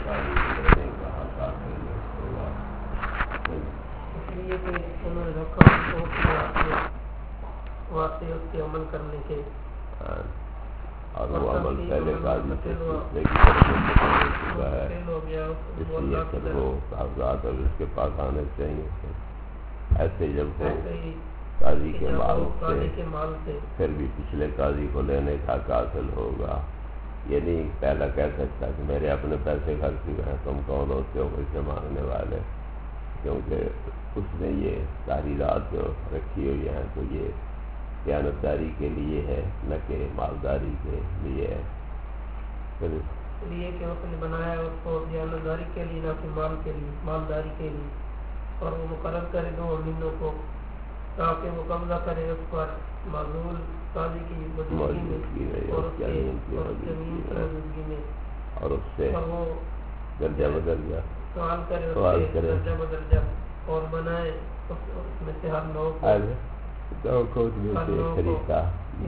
تعلیم دینے کا حق حاصل ہوگا. اس لیے کہ انہوں نے رکھا ان کو واسطے اس کے عمل کرنے کے، اور وہ عمل پہلے قاضی سے پوچھنے کی ضرورت ہو چکا ہے، اس لیے پھر وہ کاغذات اب اس کے پاس آنے چاہیے. ایسے جب وہ قاضی کے مال سے پھر بھی پچھلے قاضی کو لینے کا حق حاصل ہوگا. یہ نہیں پہلا کہہ سکتا کہ میرے اپنے پیسے خرچ ہوئے ہیں، تم کون ہوتے ہو پیسے مانگنے والے، کیونکہ اس نے یہ تحریرات جو رکھی ہوئی ہیں تو یہ دیانتداری کے لیے ہے نہ کہ مالداری کے لیے ہے. پھر اس لیے کہ اس نے بنایا اس کو دیانتداری کے لیے نہ کہ مال کے لیے، مالداری کے لیے، اور وہ مقرر کرے 2 امینوں کو تاکہ وہ قبضہ کرے اس پر معذول قاضی کی موجودگی میں اور اس کے زمین کی موجودگی میں، اور اس سے وہ درجہ بدرجہ سوال کرے اس سے درجہ بدرجہ اور بنائے اس میں سے ہر نوع کو طریقہ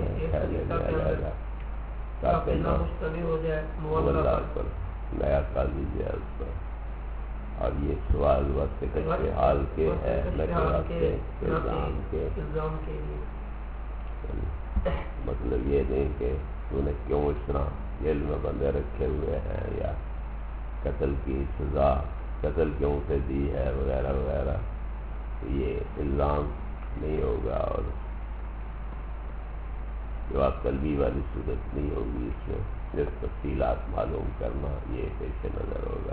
تاکہ نہ مشتبہ ہو جائے مولہ پر نیا قاضی جائے اس پر. اور یہ سوال وقت کچھ حال کے ہے نہ کہ وقت الزام کے لیے. مطلب یہ نہیں کہ تو نے کیوں اس طرح جیل میں بندے رکھے ہوئے ہیں یا قتل کی سزا قتل کیوں سے دی ہے وغیرہ وغیرہ، یہ الزام نہیں ہوگا. اور جواب طلبی والی صورت نہیں ہوگی، اس میں صرف تفصیلات معلوم کرنا یہ پیش نظر ہوگا.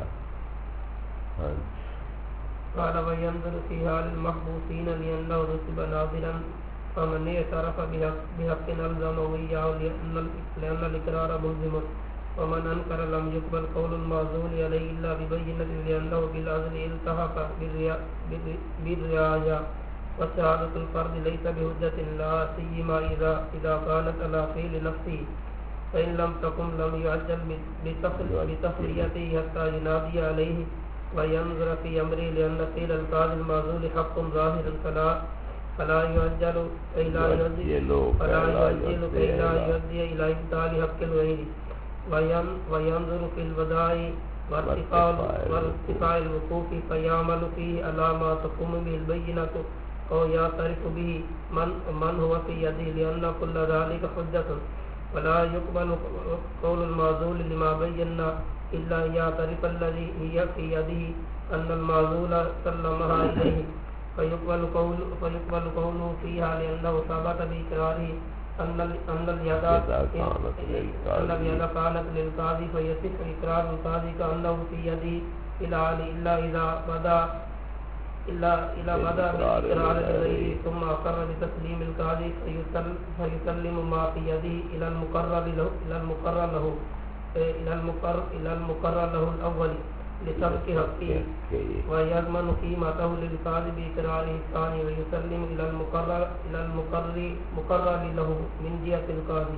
قال وينظر في حال المحبوسين لأنه نصب ناظرا فمن اعترف بحق ألزمه إياه لأن الإقرار ملزم ومن أنكر لم يقبل قول المعزول عليه إلا ببينة لأنه بالعزل التحق بالرعاية وشهادة الفرد ليس بحجة لا سيما إذا كانت على فعل نفسه فإن لم تكن لم يعجل بتفريته حتى ينادي عليه وينظر في أمره لأن فعل القاضي المعزول حق ظاهر فلا يعجل إلى إلى إبطال حق الغير وينظر في الوداع وارتفاع الوقوف فيعمل فيه على ما تقوم به البينة أو يعترف به من هو في يده لأن كل ذلك حجة ولا يقبل قول المعزول لما بينا إلا يعترف الذي هي في يده أن المعزول سلمها إليه فيقبل قوله فيها لأنه ثبت بإقراره أن اليد كانت للقاضي فيصح إقرار القاضي كأنه في يده إلا بدا بإقرار الغير ثم أقر بتسليم القاضي فيسلم ما في يده إلى المقرر له الأول لترك حقه ويضمن قيمته للقاضي بإقراره الثاني ويسلم إلى المقرر له من جهة القاضي.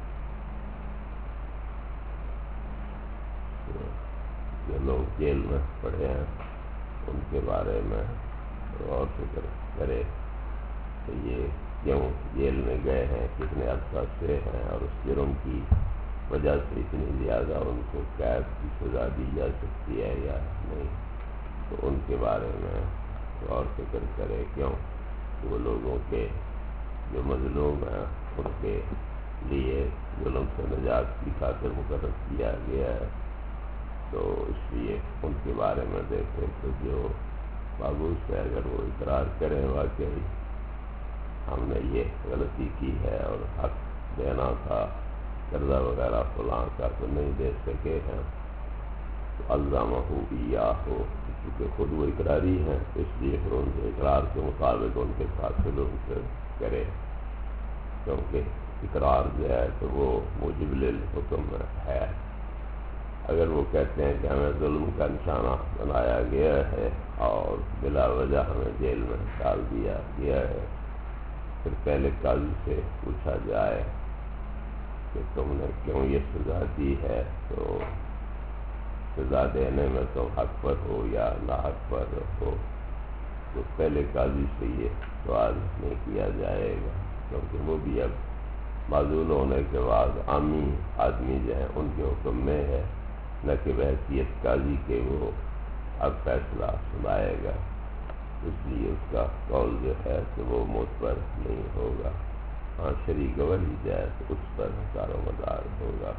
جو لوگ جیل میں پڑے ہیں ان کے بارے میں غور فکر کرے کہ یہ کیوں جیل میں گئے ہیں، کتنے عرصہ سے ہیں اور اس جرم کی وجہ سے اتنی زیادہ ان کو قید کی سزا دی جا سکتی ہے یا نہیں. تو ان کے بارے میں غور فکر کرے کیوں وہ لوگوں کے جو مظلوم ہیں ان کے لیے ظلم سے نجات کی خاطر مقرر کیا گیا ہے. تو اس لیے ان کے بارے میں دیکھیں کہ جو باغوش ہے اگر وہ اقرار کریں واقعی ہم نے یہ غلطی کی ہے اور حق دینا تھا قرضہ وغیرہ فلاں کا تو نہیں دے سکے ہیں تو الزامہ ہو یا ہو، کیونکہ خود وہ اقراری ہیں اس لیے پھر ان کے اقرار کے مطابق ان کے ساتھ سلوک کرے، کیونکہ اقرار جو ہے تو وہ موجب للحکم ہے. اگر وہ کہتے ہیں کہ ہمیں ظلم کا نشانہ بنایا گیا ہے اور بلا وجہ ہمیں جیل میں ڈال دیا گیا ہے، پھر پہلے قاضی سے پوچھا جائے کہ تم نے کیوں یہ سزا دی ہے، تو سزا دینے میں تم حق پر ہو یا ناحق پر ہو. تو پہلے قاضی سے یہ سوال نہیں کیا جائے گا، کیونکہ وہ بھی اب معزول ہونے کے بعد عامی آدمی جو ہیں ان کے حکم میں ہے. نہ کہ بحیثیت قاضی کے وہ اب فیصلہ سنائے گا، اس لیے اس کا قول جو ہے کہ وہ معتبر نہیں ہوگا۔ ہاں شرعی گواہی جائے تو اس پر دار و مدار ہوگا،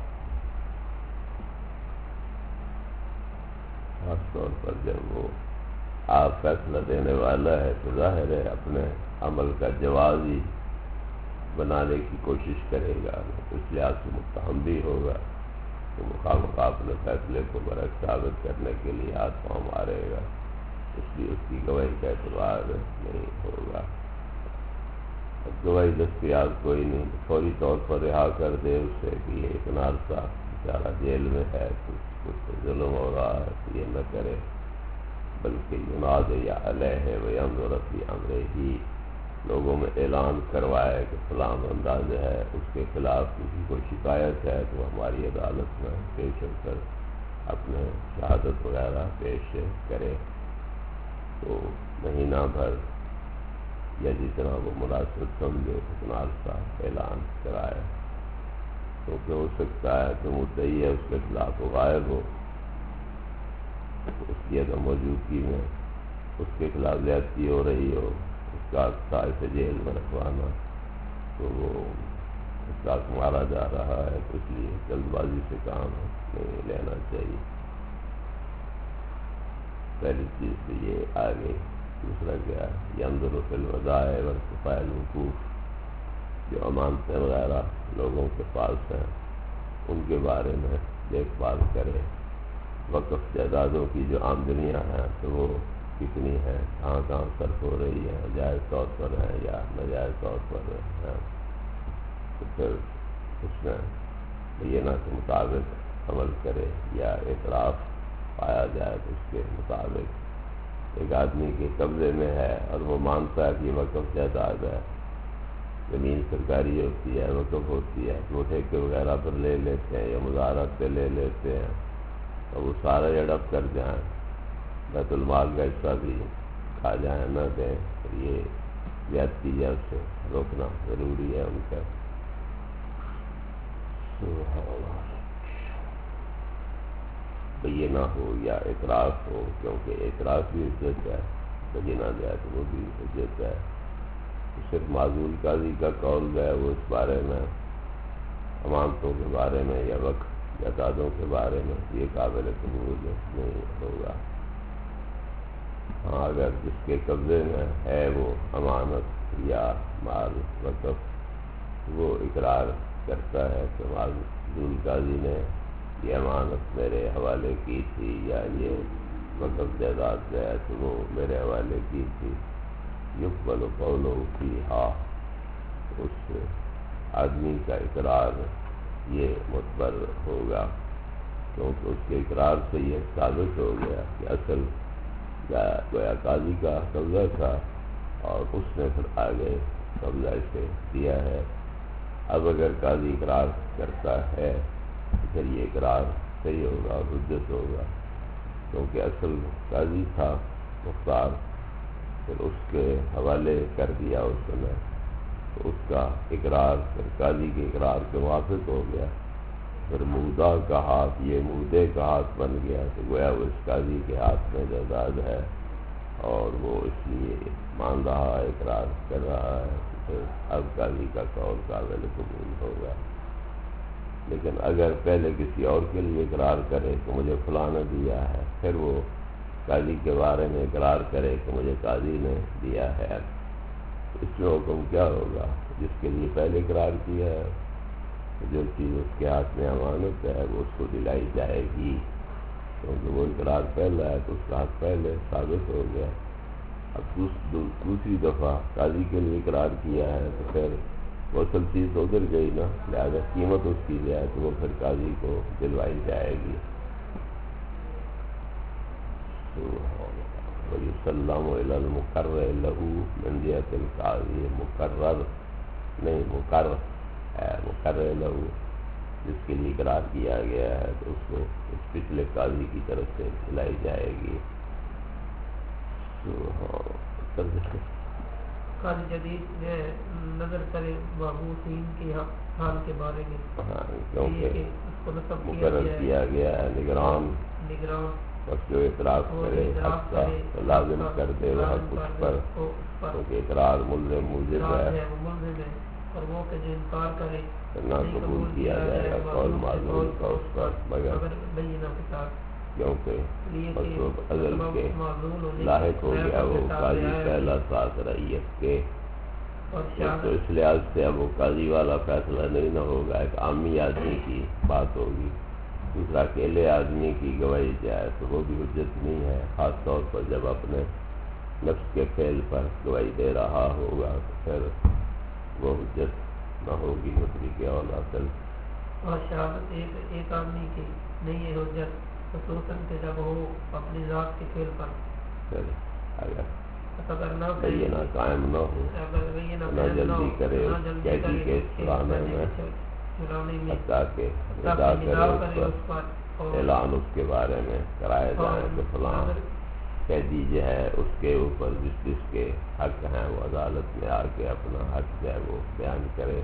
خاص طور پر جب وہ آپ فیصلہ دینے والا ہے تو ظاہر ہے اپنے عمل کا جواز ہی بنانے کی کوشش کرے گا، اس لحاظ سے متہم بھی ہوگا تو مخامخ اپنے فیصلے کو برعکس ثابت کرنے کے لیے ہاتھ پاؤں مارے گا، اس لیے اس کی گواہی کا اعتبار نہیں ہوگا۔ گواہی دستیاب کوئی نہیں، فوری طور پر رہا کر دے اسے کہ یہ اتنا عرصہ بیچارہ جیل میں ہے، کچھ ظلم ہو رہا ہے تو یہ نہ کرے، بلکہ یناد یا علیہ وینظر فی امرہ، لوگوں میں اعلان کروائے کہ فلاں بندہ جو ہے اس کے خلاف کسی کو شکایت ہے تو ہماری عدالت میں پیش ہو کر اپنے شہادت وغیرہ پیش کرے، تو مہینہ بھر یا جتنا وہ مناسب سمجھے اتنا عرصہ اعلان کرائے، کیونکہ ہو سکتا ہے کہ مدعی ہے اس کے خلاف وہ غائب ہو، اس کی عدم موجودگی میں اس کے خلاف زیادتی ہو رہی ہو، اس کا اسے جیل میں رکھوانا، تو وہ اس کا مارا جا رہا ہے، تو اس لیے جلد بازی سے کام نہیں لینا چاہیے۔ پہلی چیز تو یہ آ گئی۔ دوسرا کیا ہے، ینظر فی الودائع وارتفاع الوقوف، جو امانتیں وغیرہ لوگوں کے پاس ہیں ان کے بارے میں دیکھ بھال کرے، وقف جائیدادوں کی جو آمدنیاں ہیں تو وہ کتنی ہیں، کہاں کہاں صرف ہو رہی ہیں، جائز طور پر ہیں یا ناجائز طور پر ہیں، تو پھر اس میں بینہ کے مطابق عمل کرے، یا اعتراف پایا جائے تو اس کے مطابق۔ ایک آدمی کے قبضے میں ہے اور وہ مانتا ہے کہ یہ وقف جائیداد ہے، زمین سرکاری ہوتی ہے، وقف ہوتی ہے، تو وہ ٹھیکے وغیرہ پر لے لیتے ہیں یا مزارات پہ لے لیتے ہیں، اور وہ سارا ہڑپ کر جائیں، بیت المال کا حصہ بھی کھا جائیں نہ دیں، اور یہ زیادتی ہے، اس سے روکنا ضروری ہے ان کا۔ بینہ ہو یا اعتراف ہو، کیونکہ اعتراف بھی حجت ہے، بینہ جائے تو وہ بھی حجت ہے۔ صرف معزول قاضی کا قول ہے وہ اس بارے میں، امانتوں کے بارے میں یا وقف جائیدادوں کے بارے میں، یہ قابل قبول نہیں ہوگا۔ ہاں اگر جس کے قبضے میں ہے وہ امانت یا مال وقف، وہ اقرار کرتا ہے کہ معزول قاضی نے یہ امانت میرے حوالے کی تھی، یا یہ وقف جائیداد ہے تو وہ میرے حوالے کی تھی، یقبل قولہ فیہا، اس آدمی کا اقرار یہ معتبر ہوگا، کیونکہ اس کے اقرار سے یہ ثابت ہو گیا کہ اصل گویا قاضی کا قبضہ تھا اور اس نے پھر آگے قبضہ اسے دیا ہے۔ اب اگر قاضی اقرار کرتا ہے تو پھر یہ اقرار صحیح ہوگا اور حجت ہوگا، کیونکہ اصل قاضی تھا مختار، پھر اس کے حوالے کر دیا اس نے، تو اس کا اقرار پھر قاضی کے اقرار کے موافق ہو گیا، پھر مودع کا ہاتھ یہ مودے کا ہاتھ بن گیا، تو گویا وہ اس قاضی کے ہاتھ میں جائیداد ہے اور وہ اس لیے مان رہا ہے، اقرار کر رہا ہے، پھر اب قاضی کا قول قابل قبول ہوگا۔ لیکن اگر پہلے کسی اور کے لیے اقرار کرے کہ مجھے فلاں نے دیا ہے، پھر وہ قاضی کے بارے میں اقرار کرے کہ مجھے قاضی نے دیا ہے، اس میں حکم کیا ہوگا؟ جس کے لیے پہلے اقرار کیا ہے جو چیز اس کے ہاتھ میں امانت ہے وہ اس کو دلائی جائے گی، کیونکہ وہ اقرار پہلا ہے تو اس کا حق پہلے ثابت ہو گیا۔ اب دوسری دفعہ قاضی کے لیے اقرار کیا ہے تو پھر وہ اصل چیز ادھر گئی نا، لہٰذا قیمت اس کی جائے تو وہ پھر قاضی کو دلوائی جائے گی۔ وَيُسَلَّمُ إِلَى الْمُقَرِّرِ لَهُ مِنْ جِهَةِ الْقَاضِي، مقرر نہیں مقرر ہے، مقرر لہو جس کے لیے اقرار کیا گیا ہے تو اس کو اس پچھلے قاضی کی طرف سے دلائی جائے گی۔ قاضی جدید میں نظر کرے مبعوثین کی حال کے بارے میں ہاں یہ کیونکہ کہ اس کو نصب مقرر کیا گیا ہے نگران، نگراں اور جو اعتراف کرے حق کا تو لازم کر دے وہ حق اس پر، کیونکہ اقرار ملزم موجب ہے، وہ ملزم ہے، اور وہ کہ جو انکار کرے نہ قبول کیا جائے گا قول معذور کا اس پر مگر بینہ کے ساتھ، کیونکہ لیے مطلوب کہ ازل کے معذول ہونے لاحق ہو گیا وہ قاضی آیا ہے پہلا ساتھ رعیت کے، اور تو شہادت اس لحاظ سے اب وہ قاضی والا فیصلہ نہیں نہ ہوگا، ایک عامی آدمی کی بات ہوگی، دوسرا اکیلے آدمی کی گواہی جائے تو وہ بھی حجت نہیں ہے، خاص طور پر جب اپنے نفس کے فعل پر گواہی دے رہا ہوگا تو پھر وہ حجت نہ ہوگی مدری کے اولا کل۔ اور شہادت ایک آدمی کی نہیں ہے حجت، خصوصاً کہ جب وہ اپنی ذات کے فعل پر پھر اگر اگر نہ بینہ قائم نہ ہو، نہ جلدی کرے اس قیدی کے چھڑانے میں، حتیٰ کہ ادا کرے اس پر اعلان اس کے بارے میں کرائے جائیں کہ فلاں قیدی جو ہے اس کے اوپر جس کے حق ہیں وہ عدالت میں آ کے اپنا حق جو ہے وہ بیان کرے،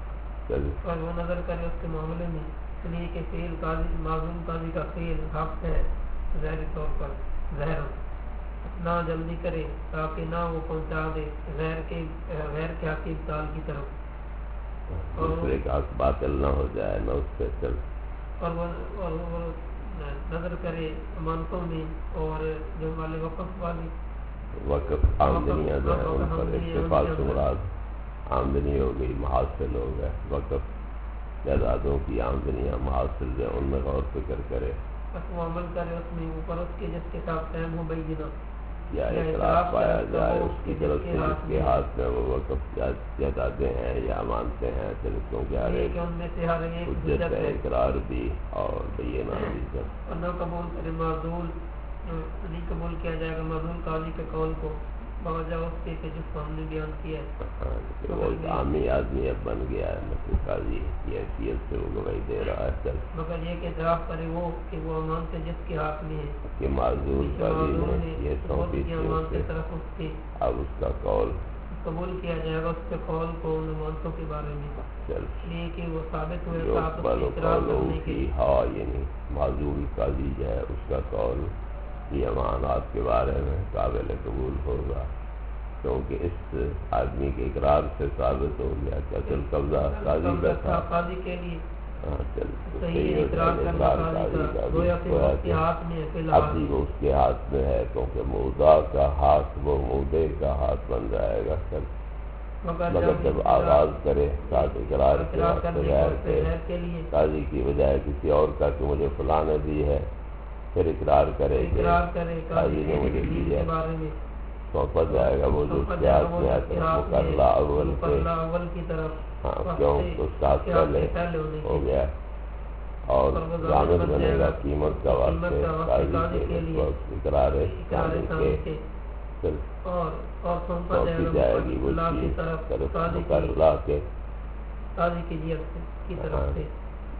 اور وہ نظر کرے اس کے معاملے میں، اس لیے کہ فعل قاضی معظوم قاضی کا فعل حق ہے ظاہری طور پر ظاہر، نہ جلدی کرے تاکہ نہ وہ پہنچا دے غیر کے حق ابطال کی طرف، دوسرے کا حق باطل نہ ہو جائے نہ اس سے چل، اور وہ نظر کرے امانتوں میں، اور جو والے وقف والی وقف آمدنیاں جو ہیں ان پر اکتفا سے مراد آمدنی ہو گئی، محاصل ہو گئے، وقف جائیدادوں کی آمدنیاں محاصل جو ان میں غور فکر کرے، بس وہ عمل کرے اس میں اوپر اس کے جس کے ساتھ قائم ہو بینہ، یا اعتراف پایا جائے اس کی طرف سے جس کے ہاتھ میں وہ وقف جائیدادیں ہیں یا امانتیں ہیں، کیونکہ ہر ایک حجت ہے، اقرار بھی اور بینہ بھی جب اور نہ قبول کرے معذول، نہیں قبول کیا جائے گا معذول قاضی کے قول کو بوجہ اس کے کہ جس کو ہم نے بیان کیا ہے، وہ ایک عامی آدمی اب بن گیا ہے، مثل قاضی کی حیثیت سے وہ گواہی دے رہا ہے، مگر یہ کہ اعتراف کرے وہ کہ وہ امانتیں جس کے ہاتھ میں ہیں کہ معذور قاضی نے یہ سونپی تھی اسے، طرف اس کے اب اس کا قول قبول کیا جائے گا اس کے قول کو ان امانتوں کے بارے میں، چل یہ کہ وہ ثابت ہوئے جو ساتھ اس بل کی اقرار کرنے کے کی ہاں، یعنی معذور قاضی جو ہے اس کا قول یہ امانات کے بارے میں قابل قبول ہوگا، کیونکہ اس آدمی کے اقرار سے ثابت ہو گیا کہ اصل قبضہ قاضی کا تھا، قاضی کے لیے ہاں چل صحیح اقرار کرنا قاضی کا گویا کہ وہ اس کے ہاتھ میں ہے فی الحال، اب وہ اس کے ہاتھ میں ہے، کیونکہ مودع کا ہاتھ وہ مودے کا ہاتھ بن جائے گا، چل مگر جب آغاز کرے ساتھ اقرار کے بغیر کے قاضی کی بجائے کسی اور کا کہ مجھے فلاں نے دی ہے، پھر اقرار کرے کہ قاضی نے مجھے دی ہے، سونپا جائے گا وہ جو اس کے ہاتھ میں ہے مقرلہ اول کی طرف، ہاں کیوں تو اس کا ہاتھ پہلے ہو گیا، اور ضامن بنے گا قیمت کا واسطے قاضی کے اقرار کے، اور سونپی جائے گی وہ چیز طرف مقرلہ کے قاضی کی طرف سے،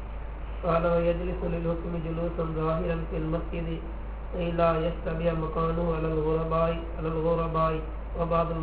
قال ويجلس للحكم جلوسا ظاهرا في المسجد لا يشتبه مكانه على الغرباء وبعض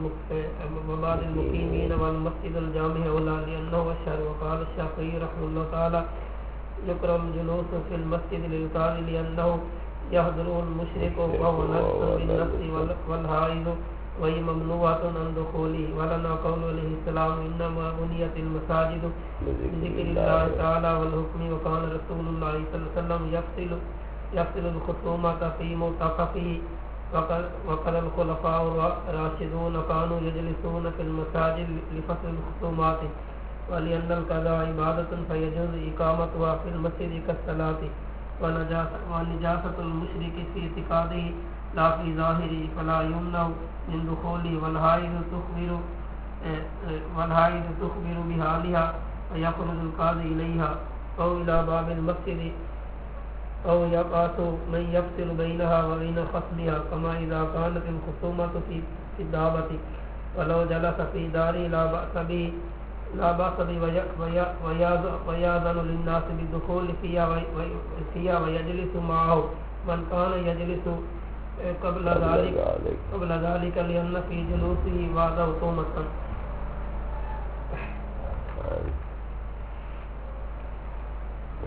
المقيمين والمسجد الجامع ولا لأنه الشهر، وقال الشافعي رحمه الله تعالى يكره الجلوس في المسجد للقاضي لأنه يحضره المشرك وهو نفس بالنفس والحائض وهي ممنوعة عن دخوله، ولنا قول عليه السلام إنما بنيت المساجد بذكر الله تعالى والحكم، وكان رسول الله صلى الله عليه وسلم يفصل الخصومة في معتكفه، وقال الخلفاء الراشدون كانوا يجلسون في المساجد لفصل الخصومات، ولأن القضاء عبادة فيجوز إقامتها في المسجد كالصلاة، ونجاسة المشرك في اعتقاده لا في ظاهره فلا يمنع من دخوله، والحائض تخبر بحالها ويخرج القاضي إليها أو إلى باب المسجد أو يبعث من يفصل بينها وبين خصمها، كما إذا كانت الخصومة في الدعوة، ولو جلس في داره لا بأس به ويأذن للناس بالدخول فيها ويجلس معه من كان يجلس قبل ذلك لأن في جلوسه بعده تومة،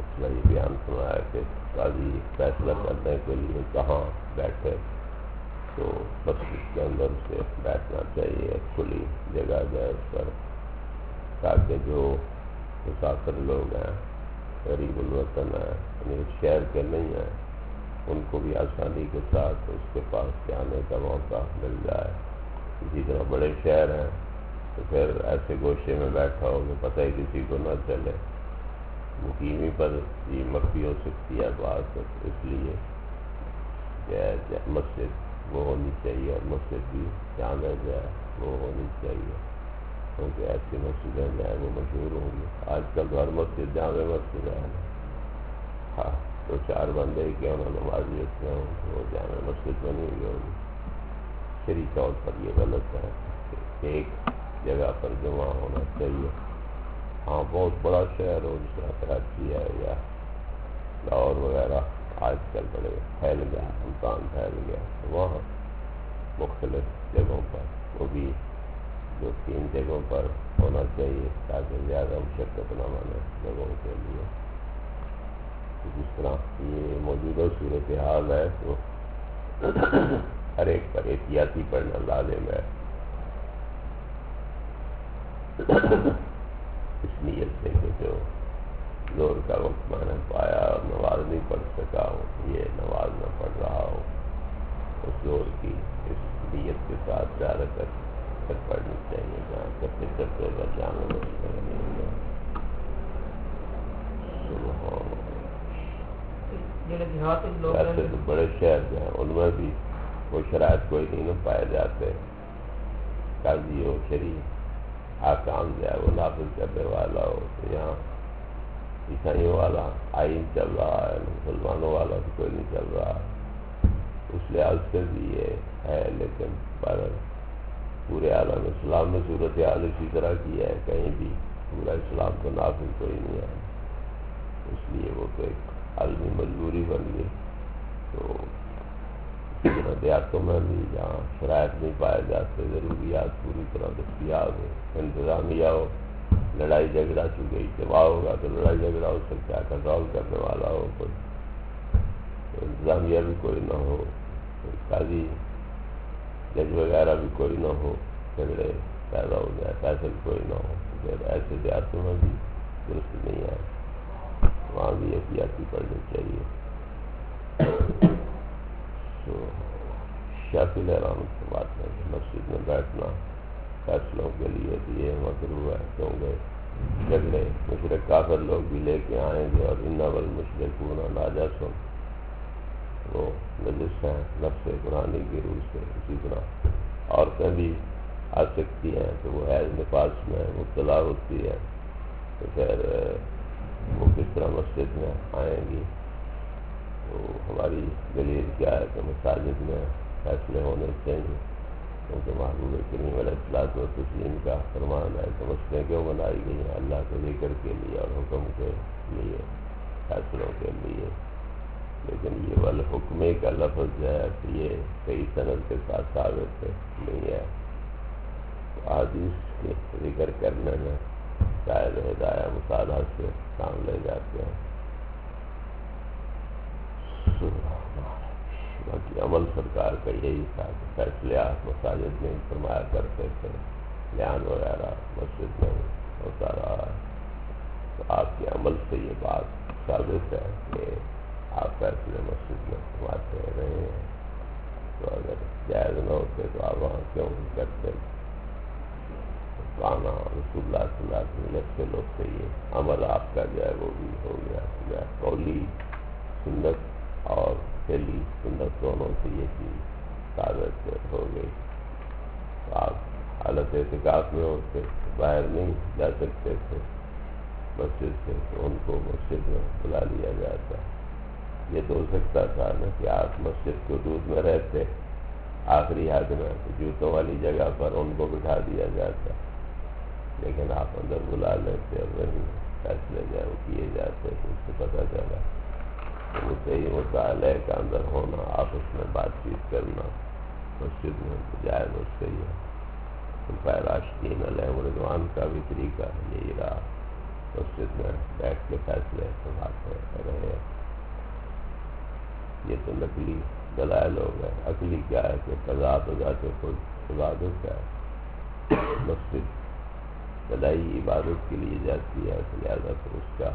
مسئلہ یہ بیان فرمایا کہ قاضی فیصلہ کرنے کے لیے کہاں بیٹھے، تو مسجد کے اندر سے بیٹھنا چاہیے، کھلی جگہ جائے اس پر، تاکہ جو مسافر لوگ ہیں، غریب الوطن ہیں، یعنی اس شہر کے نہیں ہیں، ان کو بھی آسانی کے ساتھ اس کے پاس جانے کا موقع مل جائے۔ اسی طرح بڑے شہر ہیں تو پھر ایسے گوشے میں بیٹھا ہو کہ پتہ ہی کسی کو نہ چلے، مقیمی پر یہ مخفی ہو سکتی ہے بات، اس لیے کہ مسجد وہ ہونی چاہیے، اور مسجد بھی جامع جو ہے وہ ہونی چاہیے، کیونکہ ایسی مسجدیں جو ہیں وہ مشہور ہوں گی۔ آج کل تو ہر مسجد جامع مسجد ہے، ہاں تو چار بندے کیوں نہ نمازی اس میں ہوں تو وہ جامع مسجد بنی ہوئی ہوگی۔ شرعی طور پر یہ غلط ہے کہ ایک جگہ پر جمع ہونا چاہیے۔ ہاں بہت بڑا شہر ہو جس طرح کراچی ہے یا لاہور وغیرہ، آج کل بڑے پھیل گیا، ملتان پھیل گیا، وہاں مختلف جگہوں پر وہ بھی 2-3 جگہوں پر ہونا چاہیے تاکہ زیادہ مشقت نہ بنے لوگوں کے لیے۔ جس طرح یہ موجودہ صورتحال ہے تو ہر ایک پر احتیاطی پڑھنا لازم ہے، اس نیت سے کہ جو زور کا وقت میں نے پایا اور نماز نہیں پڑھ سکا ہوں، یہ نماز نہ پڑھ رہا ہوں، اس زور کی اس نیت کے ساتھ جا کر پڑھنی چاہیے، جہاں کرتے کرتے اگر جانا ایسے تو بڑے شہر جو ہیں ان میں بھی وہ شرائط کوئی نہیں نہ پائے جاتے، قاضی ہو، شریف حکام جو ہے وہ نافذ کرنے والا ہو، تو یہاں عیسائیوں والا آئین چل رہا ہے، مسلمانوں والا بھی کوئی نہیں چل رہا، اس لحاظ سے بھی یہ ہے، لیکن پورے عالم اسلام میں صورتحال اسی طرح کی ہے، کہیں بھی پورا اسلام کو نافذ کوئی نہیں ہے، اس لیے وہ تو ایک عالمی مجبوری بن گئی۔ تو دیہاتوں میں بھی جہاں شرائط نہیں پائے جاتے، ضروریات پوری طرح دستیاب ہو، انتظامیہ ہو، لڑائی جھگڑا چونکہ اجتماع ہوگا تو لڑائی جھگڑا ہو سکتا ہے، کنٹرول کرنے والا ہو کوئی، تو انتظامیہ بھی کوئی نہ ہو، کوئی قاضی جج وغیرہ بھی کوئی نہ ہو، جھگڑے پیدا ہو جائے، فیصل کوئی نہ ہو، پھر ایسے دیہاتوں میں بھی درست نہیں ہے، وہاں بھی احتیاطی پڑھنی چاہیے۔ تو شافعی رحمۃ کی بات ہے کہ مسجد میں بیٹھنا فیصلوں کے لیے بھی یہ مکروہ ہے، کیونکہ جھگڑے مشرک کافر لوگ بھی لے کے آئیں گے، اور ان والمشرکون نجس، وہ نجس ہیں نفس قرآنی کی روح سے، اسی طرح عورتیں بھی آ سکتی ہیں تو وہ حیض نفاس میں مبتلا ہوتی ہے، تو پھر وہ کس طرح مسجد میں آئیں گی؟ تو ہماری دلیل کیا ہے کہ مساجد میں فیصلے ہونے چاہیے، کیونکہ محبوب کریم علیہ الصلوۃ والتسلیم کا فرمان ہے کہ مسجدیں کیوں بنائی گئی ہیں؟ اللہ کے ذکر کے لیے اور حکم کے لیے، فیصلوں کے لیے، لیکن یہ والحکم کا لفظ جو ہے کہ یہ کئی سند کے ساتھ ثابت نہیں ہے، تو حدیث کے ذکر کرنے میں شاید ہدایہ مصالحہ سے کام لے جاتے ہیں۔ باقی عمل سرکار کا یہی تھا کہ فیصلے آپ مساجد میں فرمایا کرتے تھے، بیان وغیرہ مسجد میں ہوتا رہا ہے، تو آپ کے عمل سے یہ بات ثابت ہے کہ آپ فیصلے مسجد میں فرماتے رہے ہیں، تو اگر جائز نہ ہوتے تو آپ وہاں کیوں کرتے؟ کانا رسول اللہ صلی اللہ علیہ وسلم سے لوگ سے یہ عمل آپ کا جو ہے وہ بھی ہو گیا، قولی سنت اور فعلی سنت دونوں سے یہ چیز ثابت ہو گئی۔ تو آپ حالت اعتکاف میں ہوتے، باہر نہیں جا سکتے تھے مسجد سے، تو ان کو مسجد میں بلا لیا جاتا۔ یہ تو ہو سکتا تھا نا کہ آپ مسجد کو دودھ میں رہتے، آخری حد میں جوتوں والی جگہ پر ان کو بٹھا دیا جاتا، لیکن آپ اندر بلا لیتے اور وہیں فیصلے جو وہ کیے جاتے، تو اس سے پتہ چلا وہ صحیح مطالعے کا اندر ہونا، آپس میں بات چیت کرنا مسجد میں جائز اور صحیح ہے۔ خلفائے راشدین علیہم رضوان کا بھی طریقہ یہی رہا، مسجد میں بیٹھ کے فیصلے سناتے رہے. یہ تو نقلی دلائل ہو گئے. عقلی کیا ہے کہ قضا ہو جاتے خود عبادت ہے. مسجد خدائی عبادت کے لیے جاتی ہے، لہٰذا تو اس کا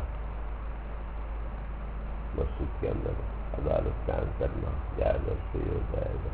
مسجد کے اندر عدالت قائم کرنا جائز اور صحیح ہو جائے گا.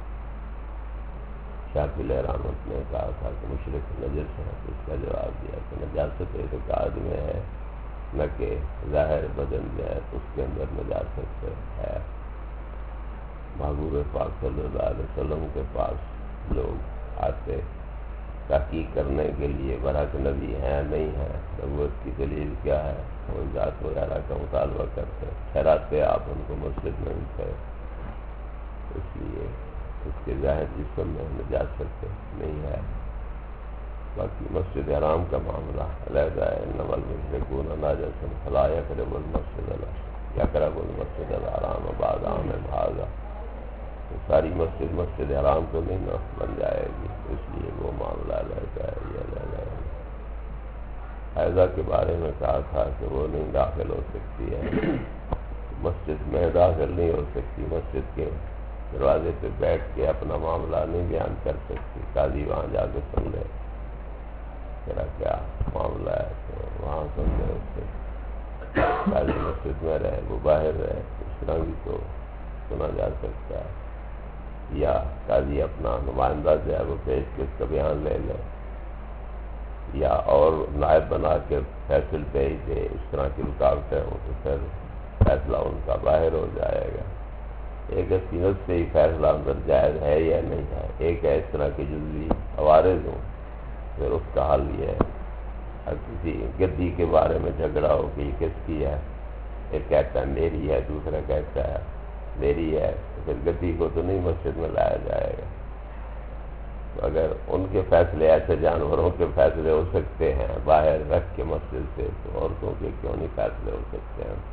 شافعی رحمت نے کہا تھا کہ مشرک نجس ہے، تو اس کا جواب دیا کہ نجاست اعتقاد میں ہے، نہ کہ ظاہر بدن میں ہے، تو اس کے اندر نجاست ہے. محبوب پاک صلی اللہ علیہ وسلم کے پاس لوگ آتے تحقیق کرنے کے لیے برحق نبی ہیں نہیں ہیں، نبوت کی دلیل کیا ہے، وہ ذات وغیرہ کا مطالبہ کرتے ٹھہراتے. آپ ان کو مسجد میں بھی تھے، اس لیے اس کے ظاہر جسم میں نجاست نہیں ہے. باقی مسجد حرام کا معاملہ علیحدہ ہے. انما المشرکون نجس فلا یقربوا المسجد الحرام بعد عامهم ھذا. ساری مسجد حرام تو نہیں نہ بن جائے گی، اس لیے وہ معاملہ علیحدہ ہے. یہ علیحدہ ہے. حیضہ کے بارے میں کہا تھا کہ وہ نہیں داخل ہو سکتی ہے، مسجد میں داخل نہیں ہو سکتی، مسجد کے دروازے پہ بیٹھ کے اپنا معاملہ نہیں بیان کر سکتی. قاضی وہاں جا کے سن لے تیرا کیا معاملہ ہے، تو وہاں سن لے اس سے. قاضی مسجد میں رہے، وہ باہر رہے، اس طرح بھی تو سنا جا سکتا ہے. یا قاضی اپنا نمائندہ جو ہے وہ پیش کے اس کا بیان لے لے، یا اور نائب بنا کے فیصل بھیج دے. اس طرح کی رکاوٹیں ہوں تو پھر فیصلہ ان کا باہر ہو جائے گا. ایک سینت سے ہی فیصلہ اندر جائز ہے یا نہیں ہے. ایک ہے اس طرح کی جزوی عوارض ہوں، پھر اس کا حل یہ ہے. کسی گدی کے بارے میں جھگڑا ہو کہ یہ کس کی ہے، ایک کہتا ہے میری ہے، دوسرا کہتا ہے میری ہے، تو پھر گدی کو تو نہیں مسجد میں لایا جائے گا. تو اگر ان کے فیصلے ایسے جانوروں کے فیصلے ہو سکتے ہیں باہر رکھ کے مسجد سے، تو عورتوں کے کیوں نہیں فیصلے ہو سکتے ہیں.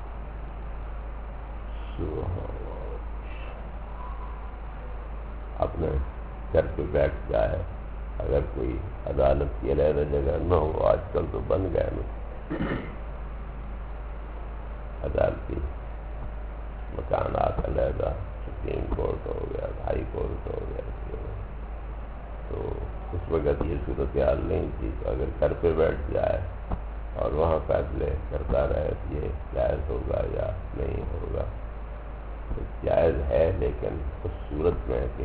اپنے گھر پہ بیٹھ جائے. اگر کوئی عدالت کی علیحدہ جگہ نہ ہو، آج کل تو بن گئے نا عدالتی مکانات علیحدہ، سپریم کورٹ ہو گیا، ہائی کورٹ ہو گیا. تو اس وقت یہ صورتحال نہیں تھی. تو اگر گھر پہ بیٹھ جائے اور وہاں فیصلے کرتا رہے کہ یہ جائز ہوگا یا نہیں ہوگا، تو جائز ہے، لیکن اس صورت میں کہ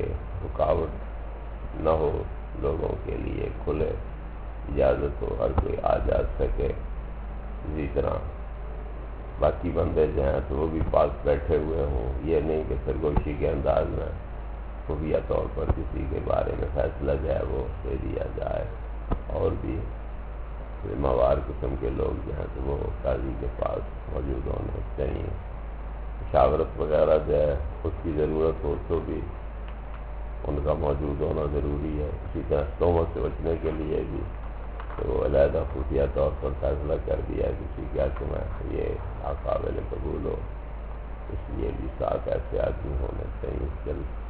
رکاوٹ نہ ہو، لوگوں کے لیے کھلے اجازت ہو، ہر کوئی آ جا سکے. اسی طرح باقی بندے جو ہیں تو وہ بھی پاس بیٹھے ہوئے ہوں. یہ نہیں کہ سرگوشی کے انداز میں خفیہ طور پر کسی کے بارے میں فیصلہ جو ہے وہ دے دیا جائے. اور بھی ذمہ وار قسم کے لوگ جو ہیں تو وہ قاضی کے پاس موجود ہونے چاہیے. مشاورت وغیرہ جو ہے اس کی ضرورت ہو تو بھی ان کا موجود ہونا ضروری ہے. اسی طرح تہمت سے بچنے کے لیے بھی تو علیحدہ خفیہ طور پر فیصلہ کر دیا کسی کے حق میں یہ ناقابل قبول ہو. اس لیے بھی ساتھ ایسے آدمی ہونے چاہیے.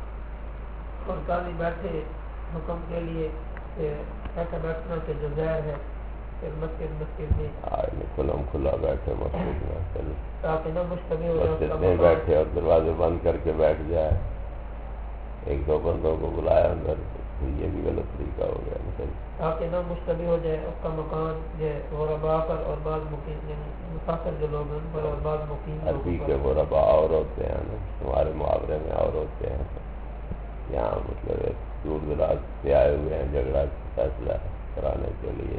اور قاضی بیٹھے حکم کے لیے ایسا بیٹھنا کہ جو ظاہر ہے پھر مسجد میں کھلم کھلا بیٹھے مسجد میں، تاکہ نہ مشتبہ ہو مسجد میں بیٹھے اور دروازے بند کر کے بیٹھ جائے. ایک دو بندوں کو بلایا اندر، تو یہ بھی غلط طریقہ ہو گیا. تاکہ نہ مشتبہ ہو جائے اس کا مکان جو غربا پر اور بعض مقیم، یعنی مسافر جو لوگ ہیں ان پر اور بعض مقیم. عربی کے غربا اور ہوتے ہیں نا، ہمارے محاورے میں اور ہوتے ہیں. یہاں مطلب دور دراز سے آئے ہوئے ہیں جھگڑا فیصلہ کرانے کے لیے.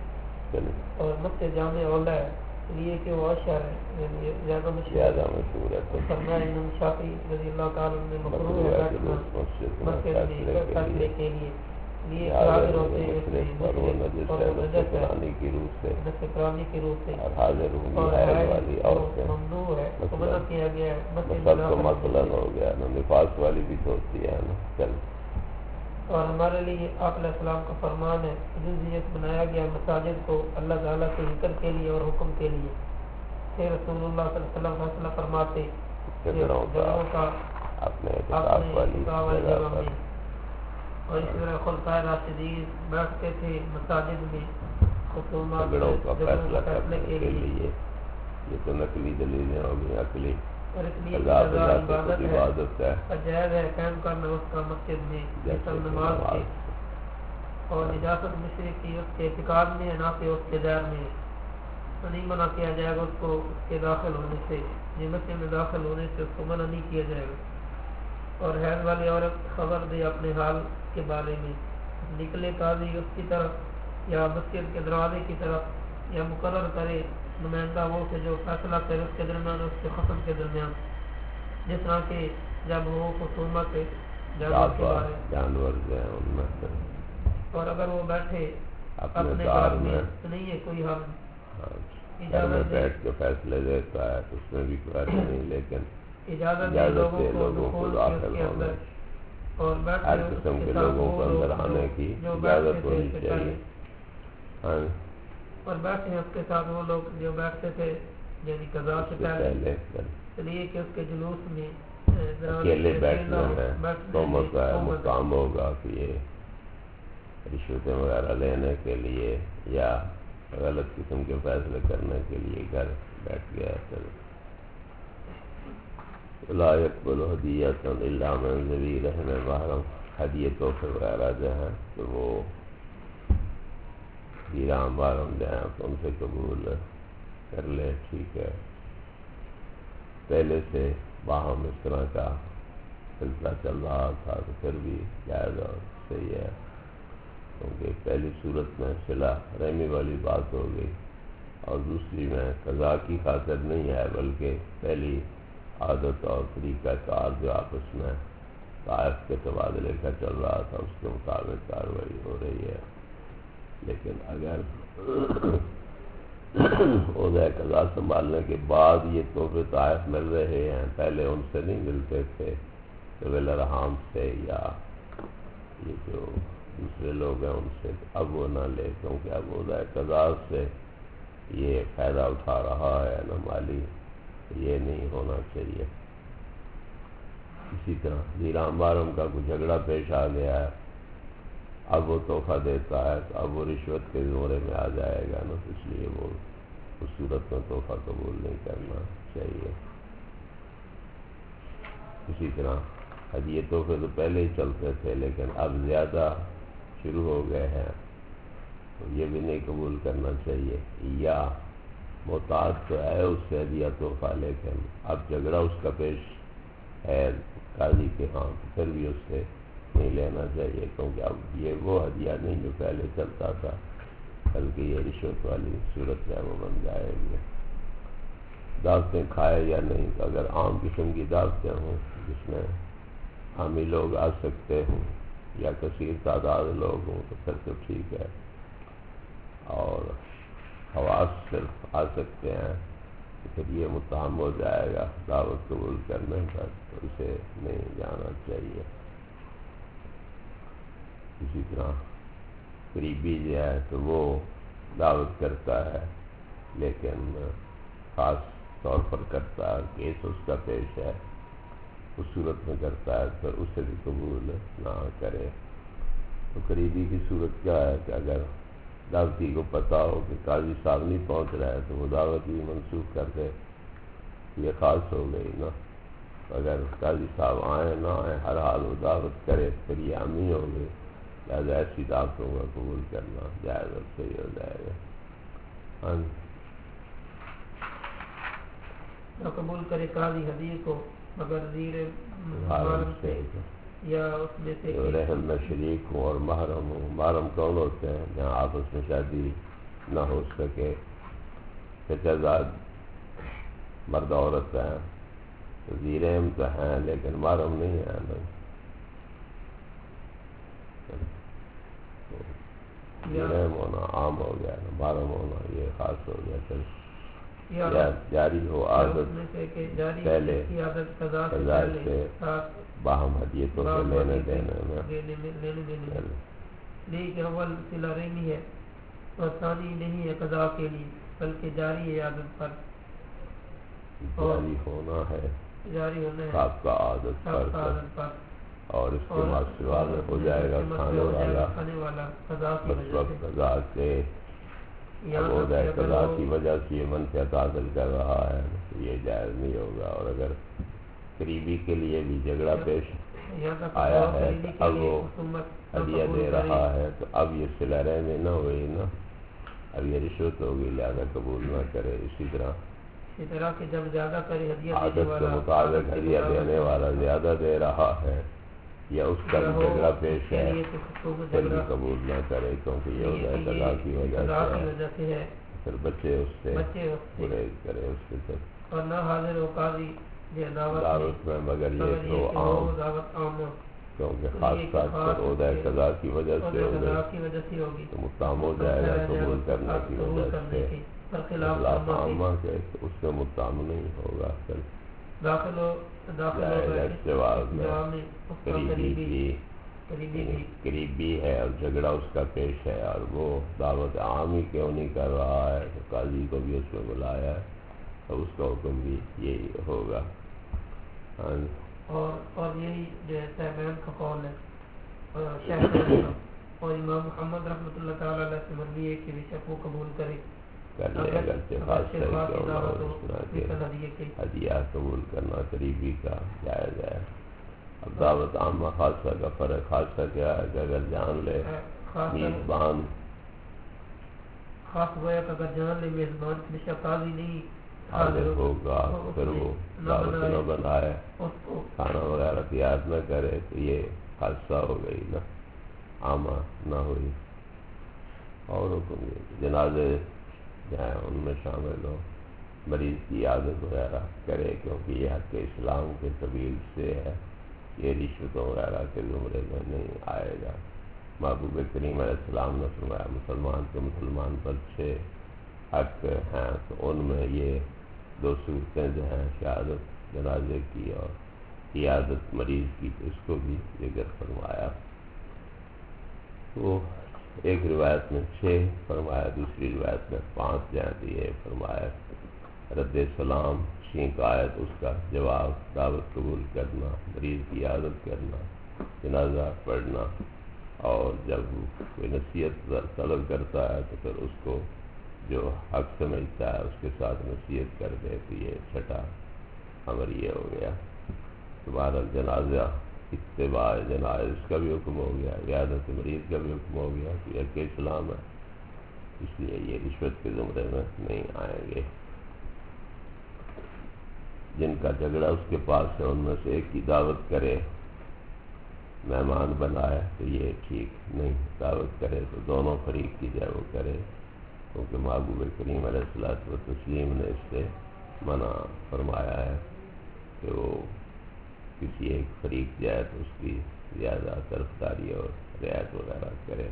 اور مسجد جامع اولا ہے یہ کہ وہ اشہر ہے، یعنی زیادہ مشہور ہے. تو فرمایا امام شافعی رضی اللہ تعالیٰ عنہ نے مکروہ ہے بیٹھنا مسجد میں فیصلے کے لیے. یہ حاضر ہوتے ہیں اور وہ نجسانی کی روح سے نسکرانی کی روح سے اور حاضر ہوں گی حیض والی عورتیں ممنوع ہے، منع کیا گیا ہے. سب تو مثلا ہو گیا نا، نفاس والی بھی تو ہوتی ہے نا. چل اور ہمارے لیے آپ علیہ السلام کا فرمان ہے جزیت بنایا گیا مساجد کو اللہ تعالیٰ کے ذکر کے لیے اور حکم کے لیے. پھر رسول اللہ صلی اللہ علیہ وسلم فیصلہ فرماتے جگہوں کا اپنے اعتکاف والی جگہ پر. اور اس طرح خلفائے راشدین بیٹھتے تھے مساجد میں خصومات جھگڑوں کا فیصلہ فیصلے کرنے کے لیے. یہ تو نقلی دلیلیں ہو گئی. عقلی اور اس لیے قضا قضا عبادت ہے. جائز ہے قائم کرنا اس کا مسجد میں جیسے نماز کی. اور نجاست مشرک کی اس کے اعتقاد میں ہے نہ کہ اس کے دیر میں. تو نہیں منع کیا جائے گا اس کو اس کے داخل ہونے سے. مسجد میں داخل ہونے سے اس کو منع نہیں کیا جائے گا. اور حیض والی عورت خبر دے اپنے حال کے بارے میں. نکلے قاضی اس کی طرف یا مسجد کے دروازے کی طرف یا مقرر کرے نمائندہ وہ کہ جو فیصلہ کرے اس کے درمیان اس کے خصم کے درمیان. جس طرح کہ جب وہ خصومت جانور کے بارے جانور جو ہیں ان میں سے اور اگر وہ بیٹھے اپنے دار میں نہیں ہے کوئی حل گھر میں بیٹھ کے فیصلے دیتا ہے تو اس میں بھی کوئی حل نہیں. لیکن اجازت دے لوگوں کو داخل ہونے اور ہر قسم کے لوگوں کو اندر آنے کی اجازت ہونی چاہیے. اور بیٹھے اس کے ساتھ وہ لوگ جو بیٹھتے تھے یعنی قضا سے پہلے اس لیے کہ اس کے جلوس میں اکیلے بیٹھنا ہے تو مقام ہوگا کہ یہ رشوتیں وغیرہ لینے کے لیے یا غلط قسم کے فیصلے کرنے کے لیے گھر بیٹھ گیا. لا يقبل ہدیۃ الا من ذوی رحم محرم. ہدیے تحفے وغیرہ جو ہیں تو وہ گیرام محرم جو ہیں تو ان سے قبول کر لے. ٹھیک ہے. پہلے سے باہم اس طرح کا سلسلہ چل رہا تھا تو پھر بھی جائز اور صحیح ہے. کیونکہ پہلی صورت میں صلہ رحمی والی بات ہو گئی اور دوسری میں قضا کی خاطر نہیں ہے بلکہ پہلی عادت اور طریقہ کار جو آپس میں طائف کے تبادلے کا چل رہا تھا اس کے مطابق کارروائی ہو رہی ہے. لیکن اگر عہدہ قضا سنبھالنے کے بعد یہ تحفے طائف مل رہے ہیں پہلے ان سے نہیں ملتے تھے طویل الرحام سے یا یہ جو دوسرے لوگ ہیں ان سے اب وہ نہ لے کیونکہ اب عہدہ قضا سے یہ فائدہ اٹھا رہا ہے نہ مالی. یہ نہیں ہونا چاہیے. اسی طرح گیرام محرم کا کوئی جھگڑا پیش آ گیا ہے اب وہ تحفہ دیتا ہے تو اب وہ رشوت کے زمرے میں آ جائے گا نا. اس لیے وہ اس صورت میں تحفہ قبول نہیں کرنا چاہیے. اسی طرح ہدیے تحفے تو پہلے ہی چلتے تھے لیکن اب زیادہ شروع ہو گئے ہیں تو یہ بھی نہیں قبول کرنا چاہیے. یا محتاج تو ہے اس سے ہدیہ تحفہ لیکن اب جھگڑا اس کا پیش ہے قاضی کے ہاں تو پھر بھی اس سے نہیں لینا چاہیے کیونکہ اب یہ وہ ہدیہ نہیں جو پہلے چلتا تھا بلکہ یہ رشوت والی صورت ہے وہ بن جائے گی. دعوتیں کھائے یا نہیں تو اگر عام قسم کی دعوتیں ہوں جس میں عامی لوگ آ سکتے ہوں یا کثیر تعداد لوگ ہوں تو پھر تو ٹھیک ہے. اور خواص صرف آ سکتے ہیں تو پھر یہ متہم ہو جائے گا دعوت قبول کرنے پر تو اسے نہیں جانا چاہیے. اسی طرح قریبی جو ہے تو وہ دعوت کرتا ہے لیکن خاص طور پر کرتا ہے کیس اس کا پیش ہے اس صورت میں کرتا ہے پھر اسے بھی قبول نہ کرے. تو قریبی کی صورت کیا ہے کہ اگر دعوتی کو پتہ ہو کہ قاضی صاحب نہیں پہنچ رہا ہے تو وہ دعوت بھی منسوخ کر دے. یہ خاص ہو گئی نا. اگر قاضی صاحب آئیں نہ آئیں ہر حال وہ دعوت کرے پھر یہ عامی ہو گئی. لہٰذا ایسی دعوتوں کا قبول کرنا جائز اور صحیح ہو جائے گا. ہاں قبول کرے قاضی ہدیے کو مگر زیر محرم سے یا اس میں سے رحم میں شریک ہوں اور محرم ہوں. محرم کون ہوتے ہیں جہاں آپس میں شادی نہ ہو سکے چچا زاد مرد عورت ہیں تو زیرہم تو ہیں لیکن محرم نہیں ہے نا. زیرہم ہونا عام ہو گیا نا محرم ہونا یہ خاص ہو گیا. پھر یا جاری ہو عادت پہلے قضا سے باہم ہدیتوں سے لینے دینے میں لیکن اول صلہ رحمی ہے اور ثانی نہیں ہے قضا کے لیے بلکہ جاری ہے عادت پر. جاری ہونا ہے جاری ہونا ہے آپ کا عادت پر اور اس کے بعد سوا میں ہو جائے گا کھانے والا قضا کی بس وقت قضا کے یہاں اب عہدہ تک کہ اگر قضا وہ کی وجہ سے یہ منفعت حاصل کر رہا ہے تو یہ جائز نہیں ہوگا، اور اگر قریبی کے لیے بھی جھگڑا پیش یہاں تک آیا وہ ہے قریبی تو کے اب لیے وہ خصومت ہدیہ قبول دے کرے، رہا ہے تو اب یہ صلہ رحمی نہ ہوئی نا، اب یہ رشوت ہوگی، لہذا قبول نہ کرے۔ اسی طرح کہ جب زیادہ کرے ہدیہ دینے عادت کے والا مطابق عادت کے ہدیہ مطابق دینے والا زیادہ دے رہا ہے یا اس کا بھی ہو جھگڑا اس پیش کے ہے لیے کہ خصومت پھر بھی جھگڑا قبول نہ کرے، کیونکہ یہ لیے عہدہ کہ قضا کی یہ وجہ قضا سے کی ہے، وجہ سے ہے، پھر بچے اس سے برے کرے اس کے ساتھ اور نہ حاضر ہو قاضی دعوت میں، مگر یہ مگر کہ یہ وہ کہ عام، وہ دعوت عام ہو، کیونکہ تو خاص یہ کہ طور پر عہدہ قضا کی وجہ سے عہدہ ہو قضا گئی کی وجہ سے ہوگی تو متہم ہو جائے گا قبول کرنے کی قبول وجہ کرنے سے، کی برخلاف خلاف عامہ کی عامہ کے اس میں متہم نہیں ہوگا۔ پھر داخل ہو جائے گا اس جواب میں اس کا قریبی قریبی بھی، بھی قریبی ہے اور جھگڑا اس کا پیش ہے اور وہ دعوت عام ہی کیوں نہیں کر رہا ہے، تو قاضی کو بھی اس میں بلایا ہے تو اس کا حکم بھی یہی ہوگا۔ ہاں جی۔ اور یہی جو ہے صاحبین کا قول ہے شیخین کا، اور امام محمد رحمۃ اللہ تعالیٰ علیہ سے مرضی ہے کہ بیشک وہ قبول کرے کر لے، اگرچہ خاص کیوں نہ ہو، اس طرح کے ہدیہ ہدیہ قبول کرنا قریبی کا جائز ہے۔ اب دعوت عامہ خاصہ کا فرق، خاصہ کیا ہے کہ اگر جان لے میزبان، خاص گویا کہ اگر جان لے میزبان بیشک قاضی نہیں حاضر ہوگا، پھر وہ دعوت نہ بنائے، کھانا وغیرہ تیار نہ کرے تو یہ حادثہ ہو گئی نا، عامہ نہ ہوئی۔ اور حکم یہ کہ جنازے جائیں ان میں شامل ہو، مریض کی عادت وغیرہ کرے، کیونکہ یہ حق اسلام کے قبیل سے ہے، یہ رشوتوں وغیرہ کے زمرے میں نہیں آئے گا۔ محبوب کریم علیہ السلام نے فرمایا مسلمان کے مسلمان پر 6 حق ہیں، تو ان میں یہ 2 صورتیں جو ہیں شہادت جنازے کی اور عیادت مریض کی، تو اس کو بھی ذکر فرمایا۔ تو ایک روایت میں 6 فرمایا، دوسری روایت میں 5 جہاں تو یہ فرمایا رد سلام، شکایت، اس کا جواب، دعوت قبول کرنا، مریض کی عیادت کرنا، جنازہ پڑھنا، اور جب کوئی نصیحت طلب کرتا ہے تو پھر اس کو جو حق سمجھتا ہے اس کے ساتھ نصیحت کر دے، تو یہ 6 امر یہ ہو گیا۔ تمہارا جنازہ، اتباع جنائز کا بھی حکم ہو گیا، عیادت مریض کا بھی حکم ہو گیا کہ حق اسلام ہے، اس لیے یہ رشوت کے زمرے میں نہیں آئیں گے۔ جن کا جھگڑا اس کے پاس ہے ان میں سے ایک کی دعوت کرے، مہمان بنائے، تو یہ ٹھیک نہیں، دعوت کرے تو دونوں فریق کی جائے وہ کرے، کیونکہ محبوب کریم علیہ الصلوۃ والتسلیم نے اس سے منع فرمایا ہے کہ وہ کسی ایک فریق جائے تو اس کی زیادہ طرفداری اور رعایت وغیرہ کرے۔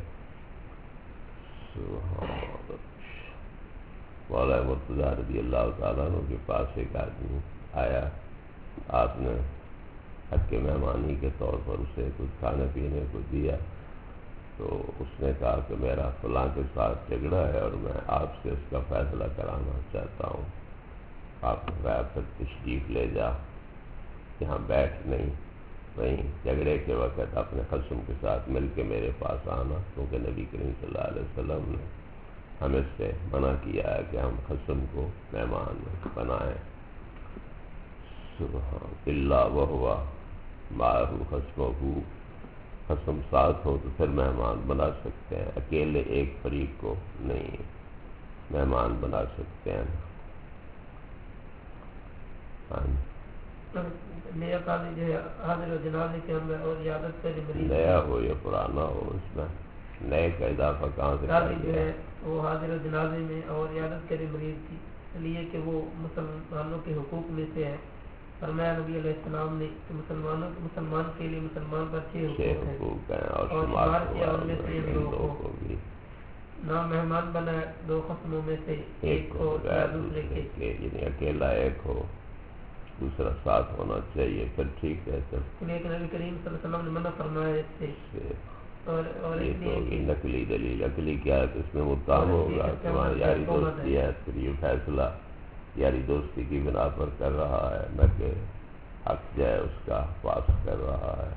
مولا مرتضیٰ رضی اللہ تعالیٰ عنہ کے پاس ایک آدمی آیا، آپ نے حق کے مہمانی کے طور پر اسے کچھ کھانے پینے کو دیا، تو اس نے کہا کہ میرا فلاں کے ساتھ جھگڑا ہے اور میں آپ سے اس کا فیصلہ کرانا چاہتا ہوں، آپ پر تشریف لے جا، یہاں بیٹھ نہیں، وہیں جھگڑے کے وقت اپنے خصم کے ساتھ مل کے میرے پاس آنا، کیونکہ نبی کریم صلی اللہ علیہ وسلم نے ہمیں سے منع کیا ہے کہ ہم خصم کو مہمان بنائیں۔ سبحان اللہ، وہوا معہ خصمہ، خصم ساتھ ہو تو پھر مہمان بنا سکتے ہیں، اکیلے ایک فریق کو نہیں مہمان بنا سکتے ہیں۔ نیا قاضی جو ہے حاضر و جنازے کے اندر اور عیادت کرے مریض، نیا ہو یا پرانا ہو، اس میں نئے کا اضافہ کہاں سے قاضی جو ہے وہ حاضر و جنازے میں اور عیادت کرے مریض کی، اس لیے کہ وہ مسلمانوں کے حقوق میں سے ہے۔ فرمایا نبی علیہ السلام نے کہ مسلمان کے لیے مسلمان پر 6 حقوق ہیں، اور شمار کیا ان میں سے 2 کو بھی، نہ مہمان بنا 2 خصموں میں سے ایک ہو یا دوسرے کے، یعنی اکیلا ایک ہو، دوسرا ساتھ ہونا چاہیے، پھر ٹھیک ہے۔ لیکن نبی کریم صلی اللہ علیہ وسلم نے منع فرمایا اس سے، اور یہ تو ہوگی نقلی دلیل۔ عقلی کیا ہے کہ اس میں متہم ہوگا کہ وہاں یاری دوستی ہے، پھر یہ فیصلہ یاری دوستی کی بنا پر کر رہا ہے، نہ کہ حق جائے اس کا پاس کر رہا ہے۔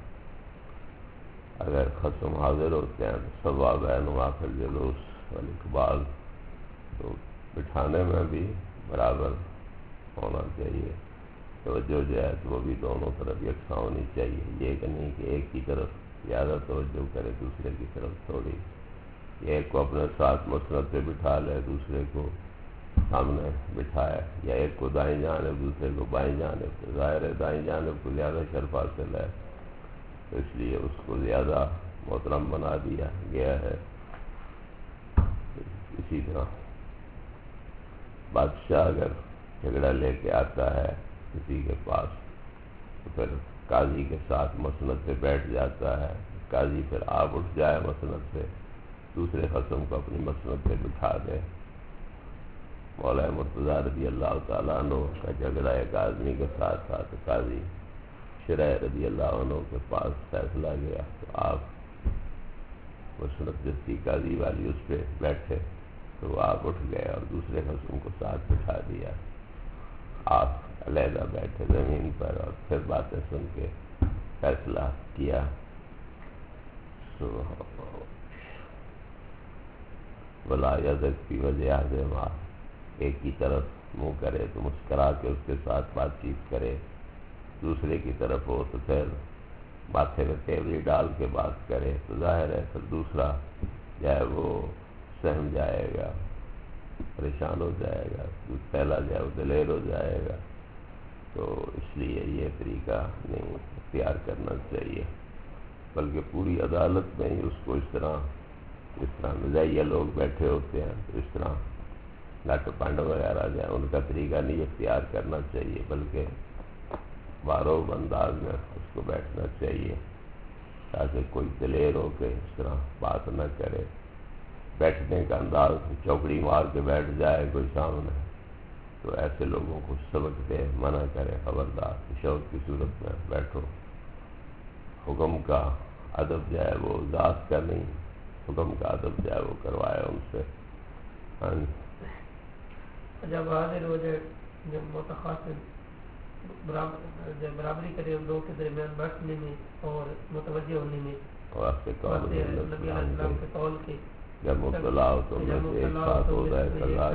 اگر خصم حاضر ہوتے ہیں تو سوا بینہما فی الجلوس والاقبال، تو بٹھانے میں بھی برابر ہونا چاہیے، توجہ جو ہے تو وہ بھی دونوں طرف یکساں ہونی چاہیے، یہ کہ نہیں کہ ایک کی طرف زیادہ توجہ کرے دوسرے کی طرف تھوڑی، ایک کو اپنے ساتھ مسند پہ بٹھا لے دوسرے کو سامنے بٹھائے، یا ایک کو دائیں جانب دوسرے کو بائیں جانب، تو ظاہر ہے دائیں جانب کو زیادہ شرف حاصل ہے، تو اس لیے اس کو زیادہ محترم بنا دیا گیا ہے۔ اسی طرح بادشاہ اگر جھگڑا لے کے آتا ہے کسی کے پاس تو پھر قاضی کے ساتھ مسند پہ بیٹھ جاتا ہے، قاضی پھر آپ اٹھ جائے مسند سے، دوسرے خصم کو اپنی مسند پہ بٹھا دے۔ مولا مرتضیٰ رضی اللہ تعالیٰ عنہ کا جھگڑا ایک آدمی کے ساتھ تھا، تو قاضی شرح رضی اللہ عنہ کے پاس فیصلہ گیا، تو آپ مسند جس کی قاضی والی اس پہ بیٹھے، تو وہ آپ اٹھ گئے اور دوسرے خصم کو ساتھ بٹھا دیا، آپ علیحدہ بیٹھے زمین پر اور پھر باتیں سن کے فیصلہ کیا۔ ولا یذک فی وجہ احدہما، ایک کی طرف منہ کرے تو مسکرا کے اس کے ساتھ بات چیت کرے، دوسرے کی طرف ہو تو پھر ماتھے میں تیوری ڈال کے بات کرے، تو ظاہر ہے پھر دوسرا جو ہے وہ سہم جائے گا، پریشان ہو جائے گا، پہلا جو ہے وہ دلیر ہو جائے گا، تو اس لیے یہ طریقہ نہیں اختیار کرنا چاہیے، بلکہ پوری عدالت میں ہی اس کو اس طرح مزاحیہ لوگ بیٹھے ہوتے ہیں، تو اس طرح نٹ پانڈ وغیرہ جو ہے ان کا طریقہ نہیں اختیار کرنا چاہیے، بلکہ باروب انداز میں اس کو بیٹھنا چاہیے، تاکہ کوئی دلیر ہو کے اس طرح بات نہ کرے۔ بیٹھنے کا انداز چوکڑی مار کے بیٹھ جائے کوئی سامنے، تو ایسے لوگوں کو سبق دے، منع کرے، خبردار تشہد کی صورت میں بیٹھو، حکم کا ادب جو ہے وہ ذات کا نہیں، حکم کا ادب جو ہے وہ کروائے ان سے۔ ہاں جب حاضر ہو جائے، جب متخاصم برابری کرے ان دو کے درمیان بیٹھنے میں اور متوجہ ہونے میں، اور آپ سے نبی علیہ السلام کے قول کے جب مبتلا ہو تو میں سے ایک ساتھ ہو جائے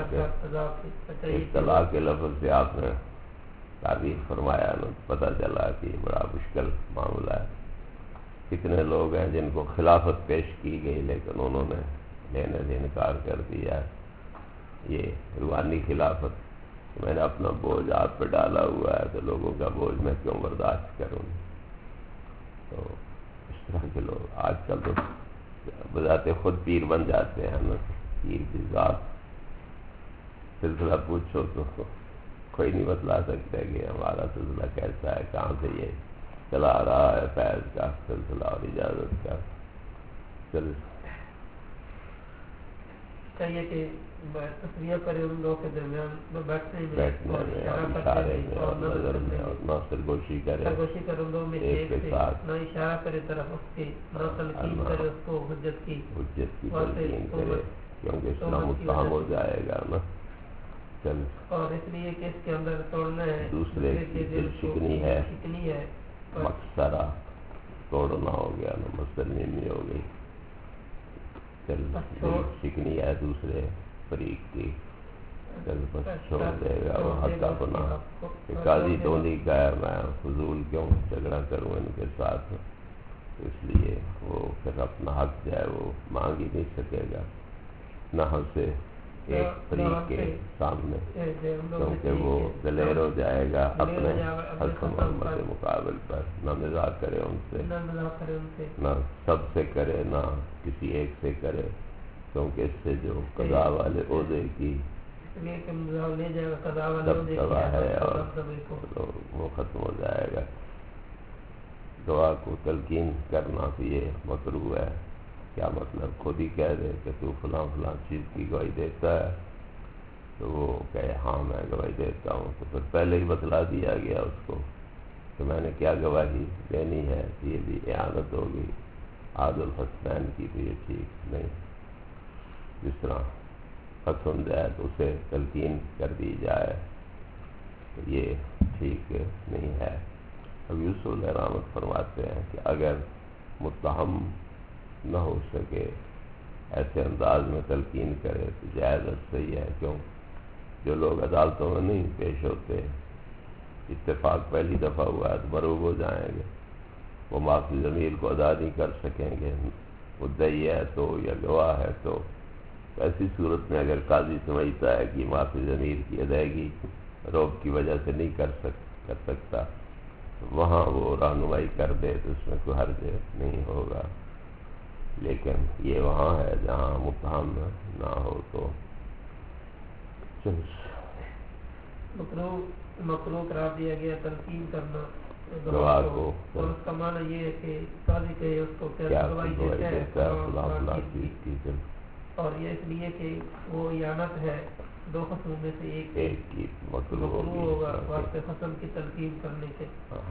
اطلاع کے لفظ سے آپ نے تعبیر فرمایا نا، پتہ چلا کہ بڑا مشکل معاملہ ہے۔ کتنے لوگ ہیں جن کو خلافت پیش کی گئی لیکن انہوں نے لینے سے انکار کر دیا، یہ روحانی خلافت، میں نے اپنا بوجھ آپ پہ ڈالا ہوا ہے تو لوگوں کا بوجھ میں کیوں برداشت کروں۔ تو اس طرح کے لوگ آج کل تو بذات خود پیر بن جاتے ہیں نا، پیر کی ذات سلسلہ پوچھو تو کوئی نہیں بتلا سکتا کہ ہمارا سلسلہ کیسا ہے، کہاں سے یہ چلا آ رہا ہے، فیض کا سلسلہ اور اجازت کا۔ چاہیے کہ تصویہ کرے ان لوگوں کے درمیان بیٹھنے میں اور اشارے میں اور نظر میں اور نہ سرگوشی کرے ان لوگوں میں ایک کے ساتھ، نہ اشارہ کرے طرف اس کے، نہ تلقین کرے اس کو حجت کی تلقین کرے، کیونکہ اس طرح متہم ہو جائے گا نا۔ چل اور اس لیے کہ اس کے اندر توڑنا ہے دوسرے کی دل شکنی ہے، مقصرہ توڑنا ہو گیا نا، مسلمی ہو گئی، دل شکنی ہے دوسرے فریق کی، دل بس چھوڑ دے گا وہ حق اپنا، کہ قاضی تو نہیں کہا میں فضول کیوں جھگڑا کروں ان کے ساتھ، اس لیے وہ پھر اپنا حق جو ہے وہ مانگ ہی نہیں سکے گا نہ سے ایک فریق کے سامنے، کیونکہ وہ دلیر ہو جائے گا اپنے حسن محمد کے مقابل پر، نہ مزاح کرے ان سے، نہ سب سے کرے، نہ کسی ایک سے کرے، کیونکہ اس سے جو قضا والے عہدے کی دبدبہ ہے اور وہ ختم ہو جائے گا۔ دعا کو تلقین کرنا تو یہ مکروہ ہے، کیا مطلب خود ہی کہہ دے کہ تو فلاں فلاں چیز کی گواہی دیتا ہے، تو وہ کہے ہاں میں گواہی دیتا ہوں، تو پھر پہلے ہی بتلا دیا گیا اس کو کہ میں نے کیا گواہی دینی ہے، یہ بھی اعانت ہوگی عادل الحسنین کی، تو یہ ٹھیک نہیں۔ جس طرح ختم جائے تو اسے تلقین کر دی جائے، تو یہ ٹھیک نہیں ہے۔ اب یوسف علیہ رحمت فرماتے ہیں کہ اگر متہم نہ ہو سکے ایسے انداز میں تلقین کرے تو جائز اور صحیح ہے. کیوں؟ جو لوگ عدالتوں میں نہیں پیش ہوتے، اتفاق پہلی دفعہ ہوا ہے تو مروب ہو جائیں گے، وہ معافی ضمیر کو ادا نہیں کر سکیں گے، مدعی ہے تو یا گواہ ہے تو ایسی صورت میں اگر قاضی سمجھتا ہے کہ معافی ضمیر کی ادائیگی روب کی وجہ سے نہیں کر سکتا تو وہاں وہ رہنمائی کر دے تو اس میں کوئی حرج نہیں ہوگا. لیکن یہ وہاں ہے جہاں متہم نہ ہو تو مکروہ قرار دیا گیا تلقین کرنا گواہ کو. اور اس کا معنی یہ ہے کہ قاضی کے اس کو کیا گواہی گواہی دیتا دیتا ہے ہے فلاں فلاں چیز کی اور یہ اس لیے کہ وہ اعانت ہے دو خصم میں سے ایک کی مکروہ ہوگا ہوگی. واسطے خصم کی تلقین کرنے سے.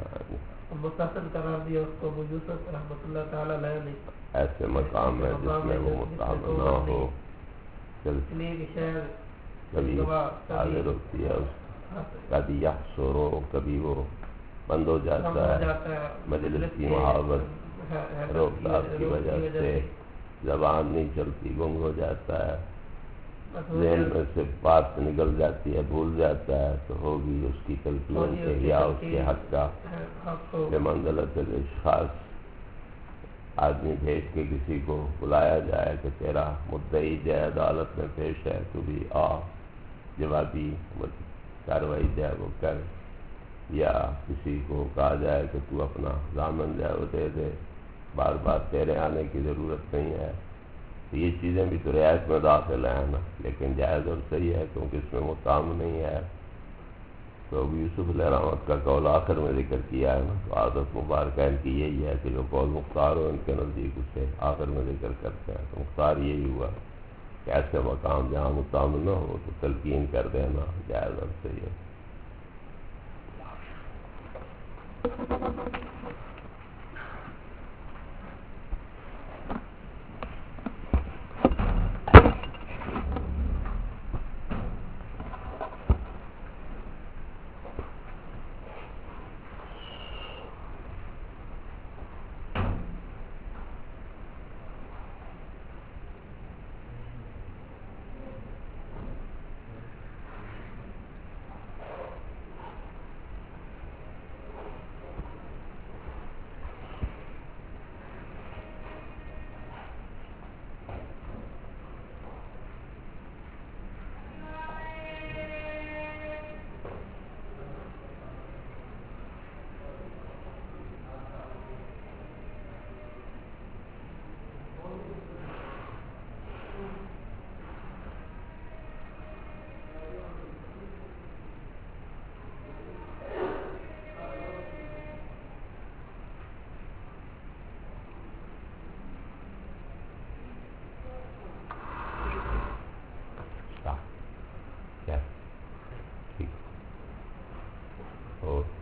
مستحسن قرار دیا اس کو ابو یوسف رحمۃ اللہ تعالی علیہ نے ایسے مقام ہے جس میں وہ متہم نہ ہو. اس لیے کہ شہر کبھی حاضر ہوتی ہے کبھی یحصرو، کبھی وہ بند ہو جاتا ہے مجلس کی محاورت روکتاب کی وجہ سے، زبان نہیں چلتی، گنگ ہو جاتا ہے، ذہن میں سے بات نکل جاتی ہے، بھول جاتا ہے تو ہوگی اس کی تلقین کے یا اس کے حق کا بمنزلت الاشخاص. آدمی بھیج کے کسی کو بلایا جائے کہ تیرا مدعی جے عدالت میں پیش ہے تو بھی آ، جوابی کارروائی جائے وہ کر، یا کسی کو کہا جائے کہ تو اپنا ضامن جائے وہ دے دے، بار بار تیرے آنے کی ضرورت نہیں ہے. یہ چیزیں بھی تو رعایت میں داخل ہیں نا، لیکن جائز اور صحیح ہے کیونکہ اس میں متہم نہیں ہے. تو ابو یوسف علیہ رحمت کا قول آخر میں ذکر کیا ہے نا، تو عادت مبارکہ ان کی یہی ہے کہ جو قول مختار ہو ان کے نزدیک اسے آخر میں ذکر کرتے ہیں. تو مختار یہی ہوا کہ ایسے مقام جہاں متہم نہ ہو تو تلقین کر دینا جائز اور صحیح ہے. ٹھیک اور